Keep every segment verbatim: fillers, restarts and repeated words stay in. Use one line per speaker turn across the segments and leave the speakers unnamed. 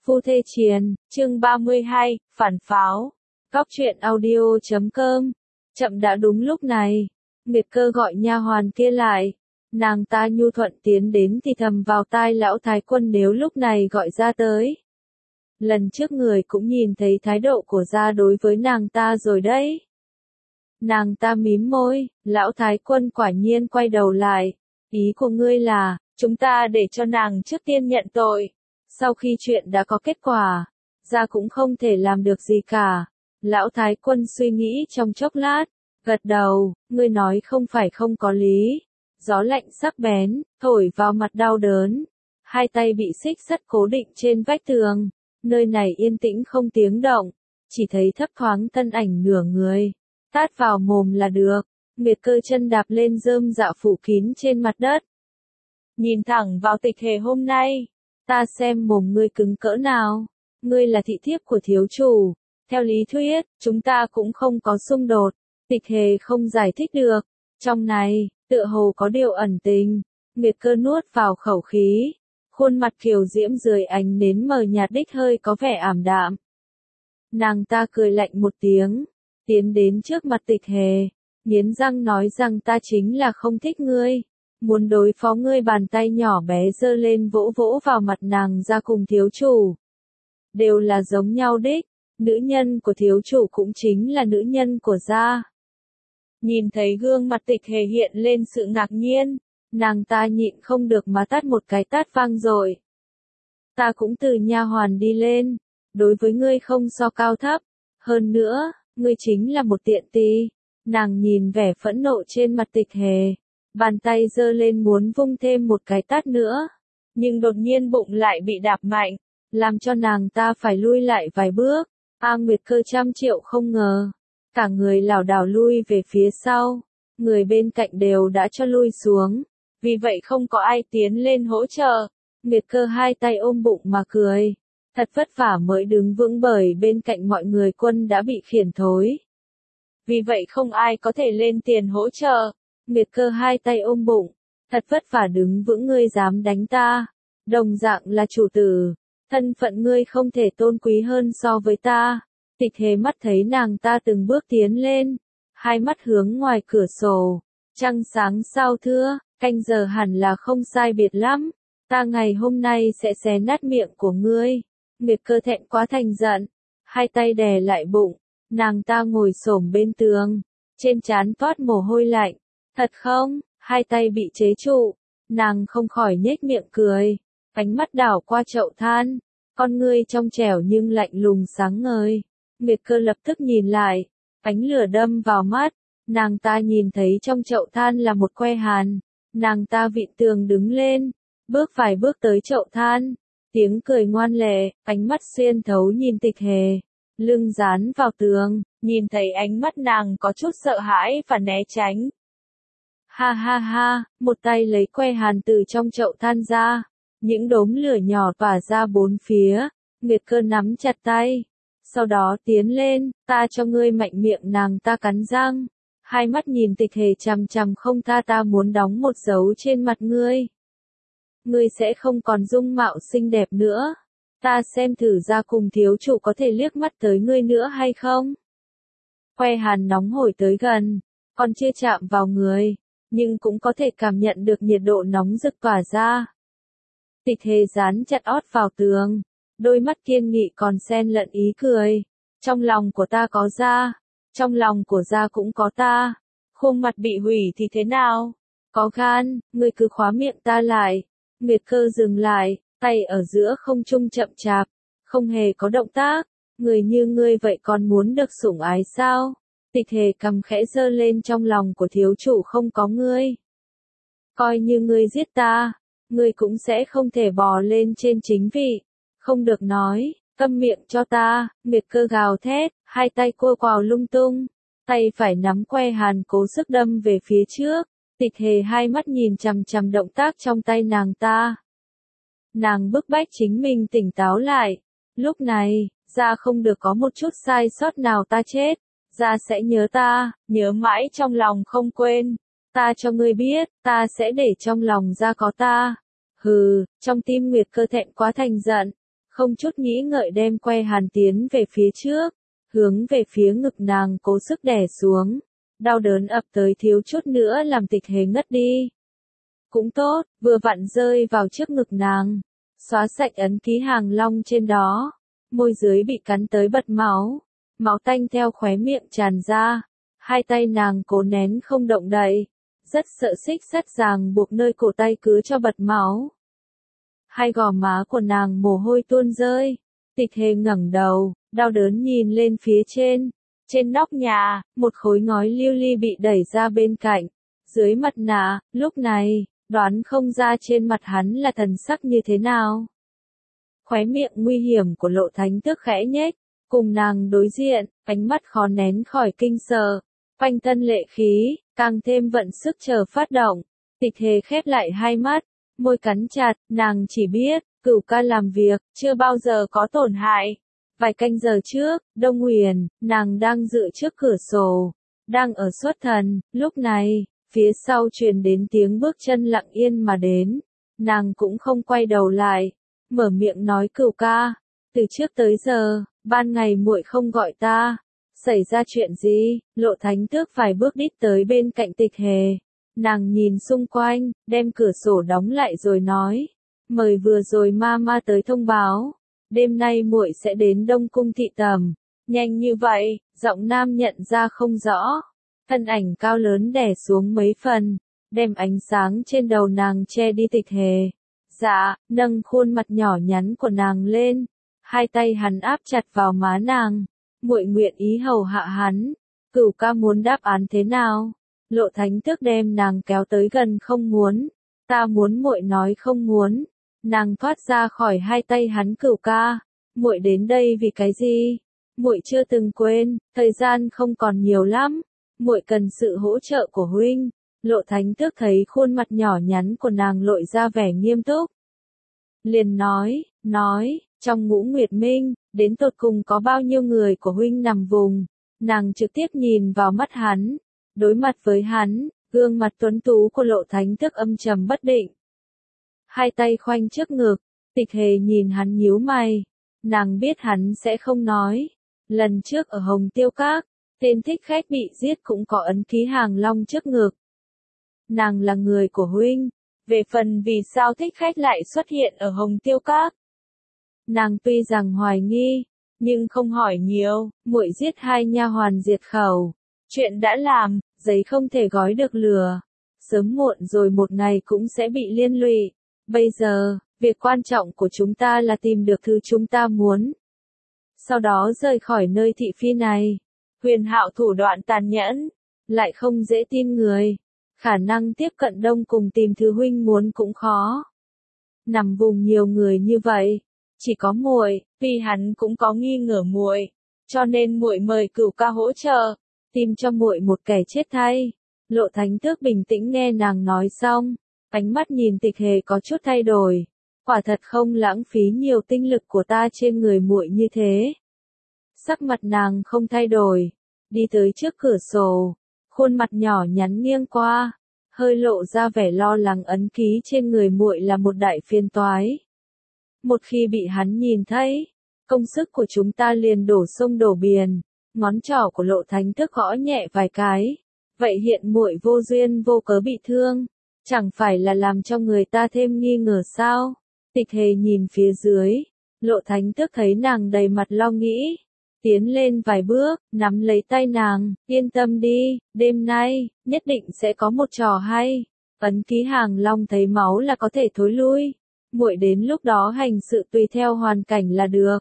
Phu thê triền, chương ba mươi hai, phản pháo. Góc truyện audio chấm com. Chậm đã đúng lúc này. Nguyệt Cơ gọi nha hoàn kia lại. Nàng ta nhu thuận tiến đến thì thầm vào tai lão thái quân nếu lúc này gọi ra tới. Lần trước người cũng nhìn thấy thái độ của gia đối với nàng ta rồi đấy. Nàng ta mím môi, lão thái quân quả nhiên quay đầu lại. Ý của ngươi là, chúng ta để cho nàng trước tiên nhận tội. Sau khi chuyện đã có kết quả, gia cũng không thể làm được gì cả. Lão thái quân suy nghĩ trong chốc lát, gật đầu, ngươi nói không phải không có lý. Gió lạnh sắc bén, thổi vào mặt đau đớn. Hai tay bị xích sắt cố định trên vách tường. Nơi này yên tĩnh không tiếng động, chỉ thấy thấp thoáng thân ảnh nửa người. Tát vào mồm là được. Nguyệt Cơ chân đạp lên rơm dạ phủ kín trên mặt đất. Nhìn thẳng vào Tịch Hề hôm nay. Ta xem mồm ngươi cứng cỡ nào. Ngươi là thị thiếp của thiếu chủ. Theo lý thuyết, chúng ta cũng không có xung đột. Tịch Hề không giải thích được. Trong này, tựa hồ có điều ẩn tình. Nguyệt Cơ nuốt vào khẩu khí. Khuôn mặt kiều diễm dưới ánh nến mờ nhạt đích hơi có vẻ ảm đạm. Nàng ta cười lạnh một tiếng. Tiến đến trước mặt Tịch Hề. Nghiến răng nói rằng ta chính là không thích ngươi. Muốn đối phó ngươi bàn tay nhỏ bé giơ lên vỗ vỗ vào mặt nàng ra cùng thiếu chủ. Đều là giống nhau đích, nữ nhân của thiếu chủ cũng chính là nữ nhân của gia. Nhìn thấy gương mặt Tịch Hề hiện lên sự ngạc nhiên, nàng ta nhịn không được mà tát một cái tát vang rồi. Ta cũng từ nha hoàn đi lên, đối với ngươi không so cao thấp, hơn nữa, ngươi chính là một tiện tỳ. Nàng nhìn vẻ phẫn nộ trên mặt Tịch Hề. Bàn tay giơ lên muốn vung thêm một cái tát nữa. Nhưng đột nhiên bụng lại bị đạp mạnh. Làm cho nàng ta phải lui lại vài bước. A Nguyệt Cơ trăm triệu không ngờ. Cả người lảo đảo lui về phía sau. Người bên cạnh đều đã cho lui xuống. Vì vậy không có ai tiến lên hỗ trợ. Nguyệt Cơ hai tay ôm bụng mà cười. Thật vất vả mới đứng vững bởi bên cạnh mọi người quân đã bị khiển thối. Vì vậy không ai có thể lên tiền hỗ trợ. Nguyệt Cơ hai tay ôm bụng. Thật vất vả đứng vững ngươi dám đánh ta. Đồng dạng là chủ tử. Thân phận ngươi không thể tôn quý hơn so với ta. Tịch Hề mắt thấy nàng ta từng bước tiến lên. Hai mắt hướng ngoài cửa sổ. Trăng sáng sao thưa. Canh giờ hẳn là không sai biệt lắm. Ta ngày hôm nay sẽ xé nát miệng của ngươi. Nguyệt Cơ thẹn quá thành giận. Hai tay đè lại bụng. Nàng ta ngồi xổm bên tường. Trên trán toát mồ hôi lạnh. Thật không? Hai tay bị chế trụ. Nàng không khỏi nhếch miệng cười. Ánh mắt đảo qua chậu than. Con ngươi trong trẻo nhưng lạnh lùng sáng ngời. Nguyệt Cơ lập tức nhìn lại. Ánh lửa đâm vào mắt. Nàng ta nhìn thấy trong chậu than là một que hàn. Nàng ta vịn tường đứng lên. Bước vài bước tới chậu than. Tiếng cười ngoan lệ. Ánh mắt xuyên thấu nhìn Tịch Hề. Lưng dán vào tường. Nhìn thấy ánh mắt nàng có chút sợ hãi và né tránh. Ha ha ha, một tay lấy que hàn từ trong chậu than ra. Những đốm lửa nhỏ tỏa ra bốn phía. Nguyệt Cơ nắm chặt tay. Sau đó tiến lên, ta cho ngươi mạnh miệng nàng ta cắn răng. Hai mắt nhìn Tịch Hề chằm chằm không tha ta muốn đóng một dấu trên mặt ngươi. Ngươi sẽ không còn dung mạo xinh đẹp nữa. Ta xem thử ra cùng thiếu chủ có thể liếc mắt tới ngươi nữa hay không. Que hàn nóng hổi tới gần. Còn chưa chạm vào người. Nhưng cũng có thể cảm nhận được nhiệt độ nóng rực tỏa ra. Tịch Hề dán chặt ót vào tường. Đôi mắt kiên nghị còn xen lẫn ý cười. Trong lòng của ta có gia. Trong lòng của gia cũng có ta. Khuôn mặt bị hủy thì thế nào? Có gan, ngươi cứ khóa miệng ta lại. Nguyệt Cơ dừng lại, tay ở giữa không trung chậm chạp. Không hề có động tác. Người như ngươi vậy còn muốn được sủng ái sao? Tịch Hề cầm khẽ giơ lên trong lòng của thiếu chủ không có ngươi. Coi như ngươi giết ta, ngươi cũng sẽ không thể bò lên trên chính vị. Không được nói, câm miệng cho ta. Nguyệt Cơ gào thét, hai tay cua quào lung tung. Tay phải nắm que hàn cố sức đâm về phía trước. Tịch Hề hai mắt nhìn chằm chằm động tác trong tay nàng ta. Nàng bức bách chính mình tỉnh táo lại. Lúc này, gia không được có một chút sai sót nào ta chết. Gia sẽ nhớ ta, nhớ mãi trong lòng không quên. Ta cho ngươi biết, ta sẽ để trong lòng gia có ta. Hừ, trong tim Nguyệt Cơ thẹn quá thành giận. không chút nghĩ ngợi đem que hàn tiến về phía trước, hướng về phía ngực nàng cố sức đè xuống, đau đớn ập tới thiếu chút nữa làm Tịch Hề ngất đi. Cũng tốt, vừa vặn rơi vào trước ngực nàng, xóa sạch ấn ký hàng long trên đó, môi dưới bị cắn tới bật máu, máu tanh theo khóe miệng tràn ra, hai tay nàng cố nén không động đậy, rất sợ xích sắt ràng buộc nơi cổ tay cứ cho bật máu. Hai gò má của nàng mồ hôi tuôn rơi, Tịch Hề ngẩng đầu, đau đớn nhìn lên phía trên, trên nóc nhà, một khối ngói lưu ly bị đẩy ra bên cạnh, dưới mặt nạ, lúc này, đoán không ra trên mặt hắn là thần sắc như thế nào. Khóe miệng nguy hiểm của Lộ Thánh Tước khẽ nhếch, cùng nàng đối diện, ánh mắt khó nén khỏi kinh sợ, quanh thân lệ khí, càng thêm vận sức chờ phát động. Tịch Hề khép lại hai mắt, môi cắn chặt, nàng chỉ biết, Cửu ca làm việc, chưa bao giờ có tổn hại. Vài canh giờ trước, Đông Huyền, nàng đang dựa trước cửa sổ, đang ở xuất thần, lúc này, phía sau truyền đến tiếng bước chân lặng yên mà đến, nàng cũng không quay đầu lại, mở miệng nói Cửu ca, từ trước tới giờ, ban ngày muội không gọi ta, xảy ra chuyện gì? Lộ Thánh Tước vài bước đít tới bên cạnh Tịch Hề, nàng nhìn xung quanh, đem cửa sổ đóng lại rồi nói, mời vừa rồi ma ma tới thông báo, đêm nay muội sẽ đến Đông Cung thị tẩm. Nhanh như vậy, giọng nam nhận ra không rõ, thân ảnh cao lớn đè xuống mấy phần, đem ánh sáng trên đầu nàng che đi. Tịch Hề, dạ, nâng khuôn mặt nhỏ nhắn của nàng lên, hai tay hắn áp chặt vào má nàng, muội nguyện ý hầu hạ hắn. Cửu ca muốn đáp án thế nào? Lộ Thánh Tước đem nàng kéo tới gần. Không muốn, ta muốn muội nói không muốn. Nàng thoát ra khỏi hai tay hắn. Cửu ca, muội đến đây vì cái gì? Muội chưa từng quên, thời gian không còn nhiều lắm, muội cần sự hỗ trợ của huynh. Lộ Thánh Tước thấy khuôn mặt nhỏ nhắn của nàng lộ ra vẻ nghiêm túc, liền nói, nói, trong Ngũ Nguyệt Minh, đến tột cùng có bao nhiêu người của huynh nằm vùng? Nàng trực tiếp nhìn vào mắt hắn, đối mặt với hắn, gương mặt tuấn tú của Lộ Thánh Tước âm trầm bất định. Hai tay khoanh trước ngực, Tịch Hề nhìn hắn nhíu mày, nàng biết hắn sẽ không nói. Lần trước ở Hồng Tiêu Các, tên thích khách bị giết cũng có ấn ký hàng long trước ngực. Nàng là người của huynh, về phần vì sao thích khách lại xuất hiện ở Hồng Tiêu Các, nàng tuy rằng hoài nghi, nhưng không hỏi nhiều. Muội giết hai nha hoàn diệt khẩu, chuyện đã làm, giấy không thể gói được lửa, sớm muộn rồi một ngày cũng sẽ bị liên lụy. Bây giờ, việc quan trọng của chúng ta là tìm được thứ chúng ta muốn, sau đó rời khỏi nơi thị phi này. Huyền Hạo thủ đoạn tàn nhẫn, lại không dễ tin người, khả năng tiếp cận Đông cùng tìm thứ huynh muốn cũng khó. Nằm vùng nhiều người như vậy, chỉ có muội, tuy hắn cũng có nghi ngờ muội, cho nên muội mời Cửu ca hỗ trợ, tìm cho muội một kẻ chết thay. Lộ Thánh Tước bình tĩnh nghe nàng nói xong, ánh mắt nhìn Tịch Hề có chút thay đổi. Quả thật không lãng phí nhiều tinh lực của ta trên người muội như thế. Sắc mặt nàng không thay đổi, đi tới trước cửa sổ, khuôn mặt nhỏ nhắn nghiêng qua, hơi lộ ra vẻ lo lắng. Ấn ký trên người muội là một đại phiền toái. Một khi bị hắn nhìn thấy, công sức của chúng ta liền đổ sông đổ biển. Ngón trỏ của Lộ Thánh Tước gõ nhẹ vài cái. Vậy hiện muội vô duyên vô cớ bị thương, chẳng phải là làm cho người ta thêm nghi ngờ sao? Tịch Hề nhìn phía dưới, Lộ Thánh Tước thấy nàng đầy mặt lo nghĩ, tiến lên vài bước, nắm lấy tay nàng, yên tâm đi, đêm nay, nhất định sẽ có một trò hay. Ấn ký hàng long thấy máu là có thể thối lui, muội đến lúc đó hành sự tùy theo hoàn cảnh là được.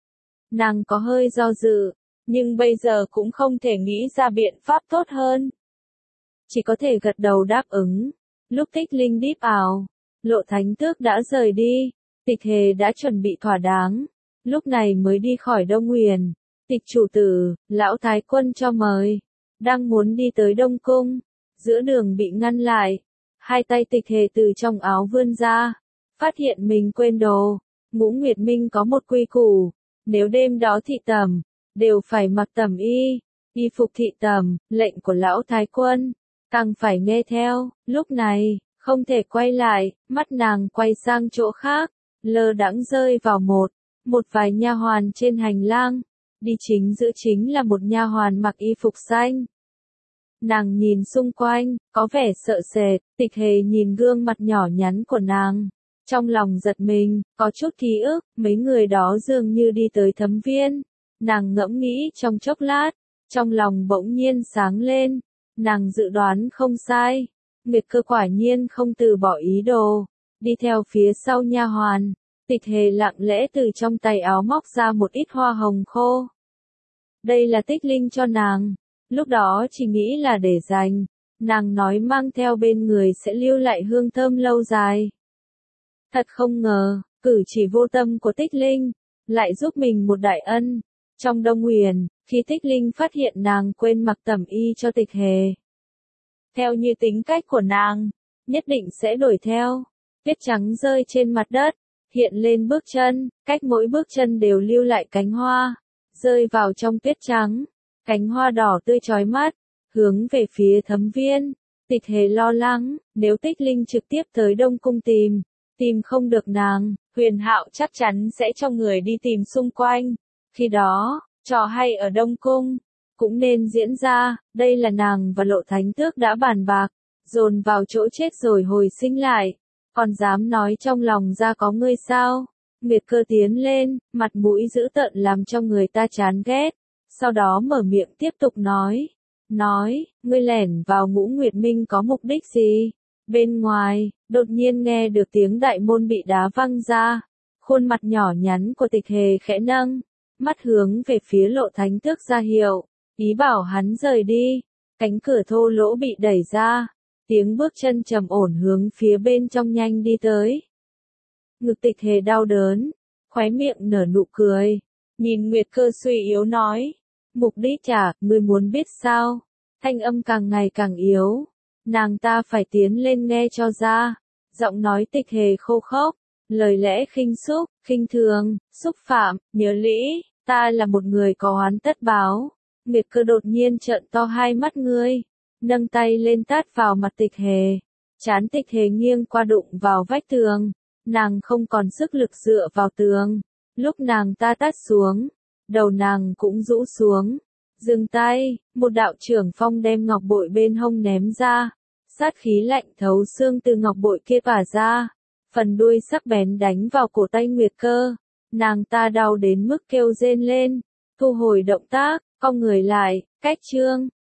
Nàng có hơi do dự, nhưng bây giờ cũng không thể nghĩ ra biện pháp tốt hơn. Chỉ có thể gật đầu đáp ứng. Lúc tích linh díp ảo, Lộ Thánh Tước đã rời đi, Tịch Hề đã chuẩn bị thỏa đáng, lúc này mới đi khỏi Đông Huyền. Tịch chủ tử, lão thái quân cho mời, đang muốn đi tới Đông Cung, giữa đường bị ngăn lại, hai tay Tịch Hề từ trong áo vươn ra, phát hiện mình quên đồ. Ngũ Nguyệt Minh có một quy củ, nếu đêm đó thị tẩm, đều phải mặc tẩm y, y phục thị tẩm, lệnh của lão thái quân, càng phải nghe theo. Lúc này, không thể quay lại, mắt nàng quay sang chỗ khác, lơ đãng rơi vào một một vài nha hoàn trên hành lang, đi chính giữa chính là một nha hoàn mặc y phục xanh. Nàng nhìn xung quanh, có vẻ sợ sệt, Tịch Hề nhìn gương mặt nhỏ nhắn của nàng. Trong lòng giật mình, có chút ký ức, mấy người đó dường như đi tới Thấm Viên. Nàng ngẫm nghĩ trong chốc lát, trong lòng bỗng nhiên sáng lên. Nàng dự đoán không sai. Nguyệt Cơ quả nhiên không từ bỏ ý đồ. Đi theo phía sau nha hoàn, Tịch Hề lặng lẽ từ trong tay áo móc ra một ít hoa hồng khô. Đây là Tích Linh cho nàng. Lúc đó chỉ nghĩ là để dành. Nàng nói mang theo bên người sẽ lưu lại hương thơm lâu dài. Thật không ngờ, cử chỉ vô tâm của Tích Linh, lại giúp mình một đại ân. Trong Đông Huyền, khi Tích Linh phát hiện nàng quên mặc tẩm y cho Tịch Hề. Theo như tính cách của nàng, nhất định sẽ đuổi theo. Tuyết trắng rơi trên mặt đất, hiện lên bước chân, cách mỗi bước chân đều lưu lại cánh hoa, rơi vào trong tuyết trắng. Cánh hoa đỏ tươi chói mắt, hướng về phía Thấm Viên. Tịch Hề lo lắng, nếu Tích Linh trực tiếp tới Đông Cung tìm, tìm không được nàng, Huyền Hạo chắc chắn sẽ cho người đi tìm xung quanh. Khi đó, trò hay ở Đông Cung cũng nên diễn ra. Đây là nàng và Lộ Thánh Tước đã bàn bạc, dồn vào chỗ chết rồi hồi sinh lại. Còn dám nói trong lòng ra có ngươi sao? Nguyệt Cơ tiến lên, mặt mũi dữ tợn làm cho người ta chán ghét. Sau đó mở miệng tiếp tục nói. Nói, ngươi lẻn vào Ngũ Nguyệt Minh có mục đích gì? Bên ngoài, đột nhiên nghe được tiếng đại môn bị đá văng ra. Khuôn mặt nhỏ nhắn của Tịch Hề khẽ nâng, mắt hướng về phía Lộ Thánh Tước ra hiệu, ý bảo hắn rời đi. Cánh cửa thô lỗ bị đẩy ra, tiếng bước chân trầm ổn hướng phía bên trong nhanh đi tới. Ngực Tịch Hề đau đớn, khóe miệng nở nụ cười, nhìn Nguyệt Cơ suy yếu nói. Mục đích chả, ngươi muốn biết sao? Thanh âm càng ngày càng yếu. Nàng ta phải tiến lên nghe cho ra. Giọng nói Tịch Hề khô khốc, lời lẽ khinh xúc, khinh thường, xúc phạm, nhớ lĩ, ta là một người có oán tất báo. Nguyệt Cơ đột nhiên trợn to hai mắt ngươi, nâng tay lên tát vào mặt Tịch Hề. Trán Tịch Hề nghiêng qua đụng vào vách tường, nàng không còn sức lực dựa vào tường. Lúc nàng ta tát xuống, đầu nàng cũng rũ xuống. Dừng tay, một đạo trưởng phong đem ngọc bội bên hông ném ra. Sát khí lạnh thấu xương từ ngọc bội kia tỏa ra. Phần đuôi sắc bén đánh vào cổ tay Nguyệt Cơ. Nàng ta đau đến mức kêu rên lên. Thu hồi động tác, cong người lại, cách chương.